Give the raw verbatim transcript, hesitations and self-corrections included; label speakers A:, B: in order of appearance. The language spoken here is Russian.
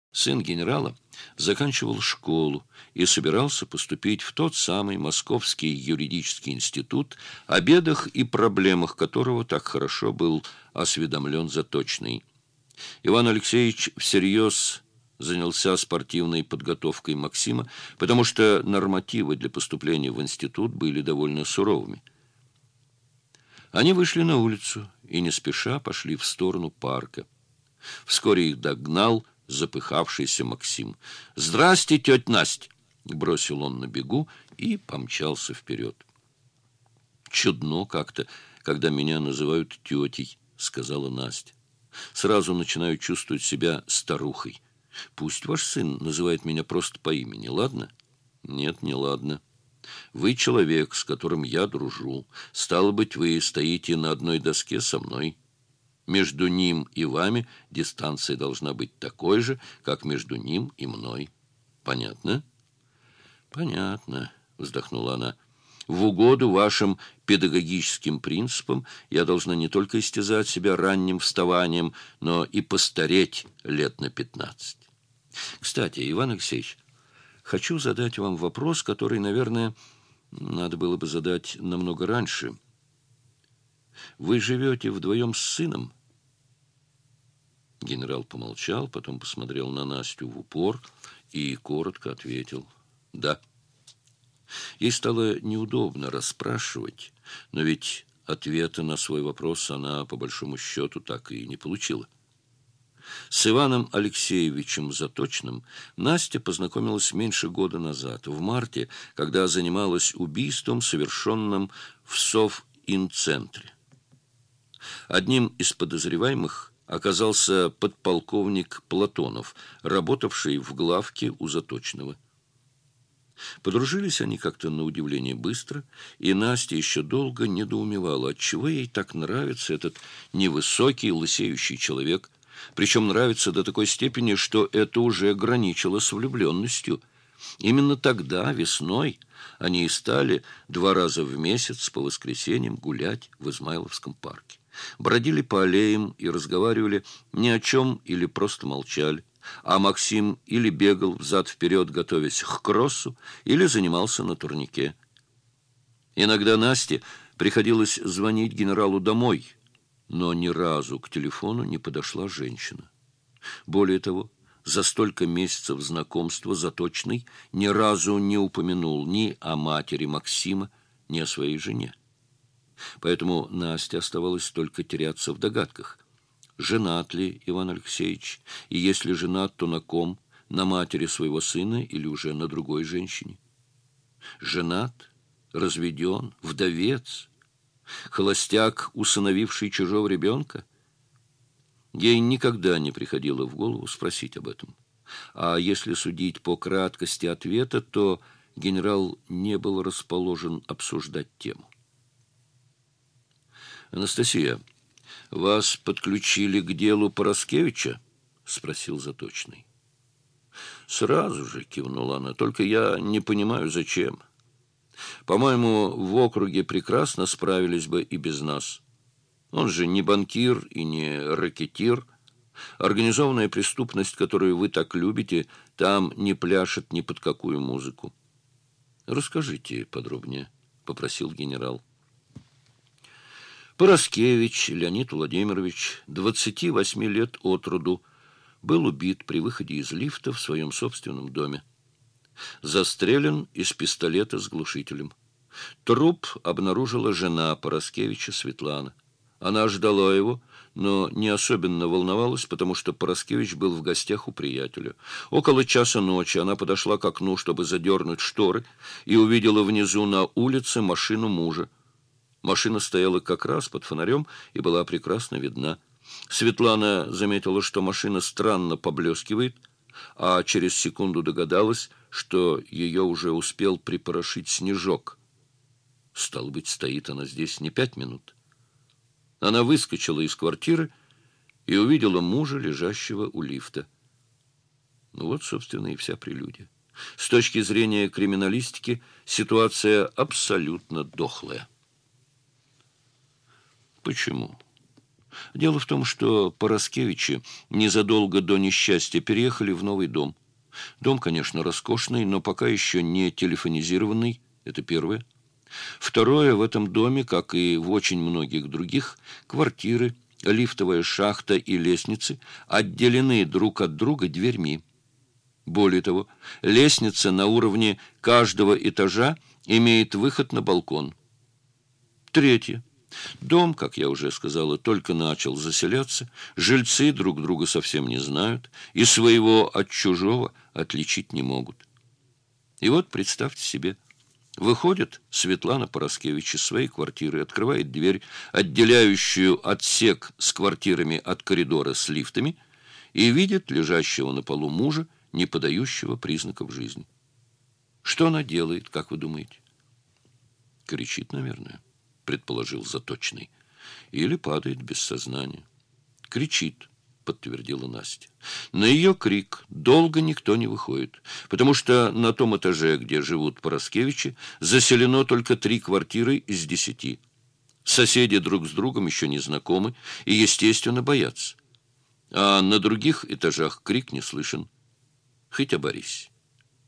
A: Сын генерала заканчивал школу и собирался поступить в тот самый Московский юридический институт, о бедах и проблемах которого так хорошо был осведомлен Заточный. Иван Алексеевич всерьез занялся спортивной подготовкой Максима, потому что нормативы для поступления в институт были довольно суровыми. Они вышли на улицу и не спеша пошли в сторону парка. Вскоре их догнал запыхавшийся Максим. «Здрасте, тетя Настя!» — бросил он на бегу и помчался вперед. «Чудно как-то, когда меня называют тетей», — сказала Настя. «Сразу начинаю чувствовать себя старухой. Пусть ваш сын называет меня просто по имени, ладно?» «Нет, не ладно. Вы человек, с которым я дружу. Стало быть, вы стоите на одной доске со мной. Между ним и вами дистанция должна быть такой же, как между ним и мной. Понятно?» «Понятно», — вздохнула она. «В угоду вашим педагогическим принципам я должна не только истязать себя ранним вставанием, но и постареть лет на пятнадцать. Кстати, Иван Алексеевич, хочу задать вам вопрос, который, наверное, надо было бы задать намного раньше. Вы живете вдвоем с сыном?» Генерал помолчал, потом посмотрел на Настю в упор и коротко ответил «да». Ей стало неудобно расспрашивать, но ведь ответа на свой вопрос она, по большому счету, так и не получила. С Иваном Алексеевичем Заточным Настя познакомилась меньше года назад, в марте, когда занималась убийством, совершенным в Совинцентре. Одним из подозреваемых оказался подполковник Платонов, работавший в главке у Заточного. Подружились они как-то на удивление быстро, и Настя еще долго недоумевала, отчего ей так нравится этот невысокий лысеющий человек, причем нравится до такой степени, что это уже граничило с влюбленностью. Именно тогда, весной, они и стали два раза в месяц по воскресеньям гулять в Измайловском парке. Бродили по аллеям и разговаривали ни о чем или просто молчали. А Максим или бегал взад-вперед, готовясь к кроссу, или занимался на турнике. Иногда Насте приходилось звонить генералу домой, но ни разу к телефону не подошла женщина. Более того, за столько месяцев знакомства Заточный ни разу не упомянул ни о матери Максима, ни о своей жене. Поэтому Насте оставалось только теряться в догадках. Женат ли Иван Алексеевич, и если женат, то на ком, на матери своего сына или уже на другой женщине? Женат, разведен, вдовец, холостяк, усыновивший чужого ребенка? Ей никогда не приходило в голову спросить об этом. А если судить по краткости ответа, то генерал не был расположен обсуждать тему. «Анастасия, вас подключили к делу Пороскевича?» — спросил Заточный. «Сразу же», — кивнула она, — «только я не понимаю, зачем. По-моему, в округе прекрасно справились бы и без нас. Он же не банкир и не ракетир. Организованная преступность, которую вы так любите, там не пляшет ни под какую музыку». «Расскажите подробнее», — попросил генерал. Пороскевич Леонид Владимирович, двадцати восьми лет от роду, был убит при выходе из лифта в своем собственном доме. Застрелен из пистолета с глушителем. Труп обнаружила жена Пороскевича Светлана. Она ждала его, но не особенно волновалась, потому что Пороскевич был в гостях у приятеля. Около часа ночи она подошла к окну, чтобы задернуть шторы, и увидела внизу на улице машину мужа. Машина стояла как раз под фонарем и была прекрасно видна. Светлана заметила, что машина странно поблескивает, а через секунду догадалась, что ее уже успел припорошить снежок. Стало быть, стоит она здесь не пять минут. Она выскочила из квартиры и увидела мужа, лежащего у лифта. Ну вот, собственно, и вся прелюдия. С точки зрения криминалистики ситуация абсолютно дохлая. Почему? Дело в том, что Пороскевичи незадолго до несчастья переехали в новый дом. Дом, конечно, роскошный, но пока еще не телефонизированный, это первое. Второе, в этом доме, как и в очень многих других, квартиры, лифтовая шахта и лестницы отделены друг от друга дверьми. Более того, лестница на уровне каждого этажа имеет выход на балкон. Третье. Дом, как я уже сказала, только начал заселяться, жильцы друг друга совсем не знают и своего от чужого отличить не могут. И вот представьте себе, выходит Светлана Пороскевич из своей квартиры, открывает дверь, отделяющую отсек с квартирами от коридора с лифтами, и видит лежащего на полу мужа, не подающего признаков жизни. Что она делает, как вы думаете? Кричит, наверное, предположил Заточный. Или падает без сознания. Кричит, подтвердила Настя. На ее крик долго никто не выходит, потому что на том этаже, где живут Пороскевичи, заселено только три квартиры из десяти. Соседи друг с другом еще не знакомы и, естественно, боятся. А на других этажах крик не слышен. Хоть оборись.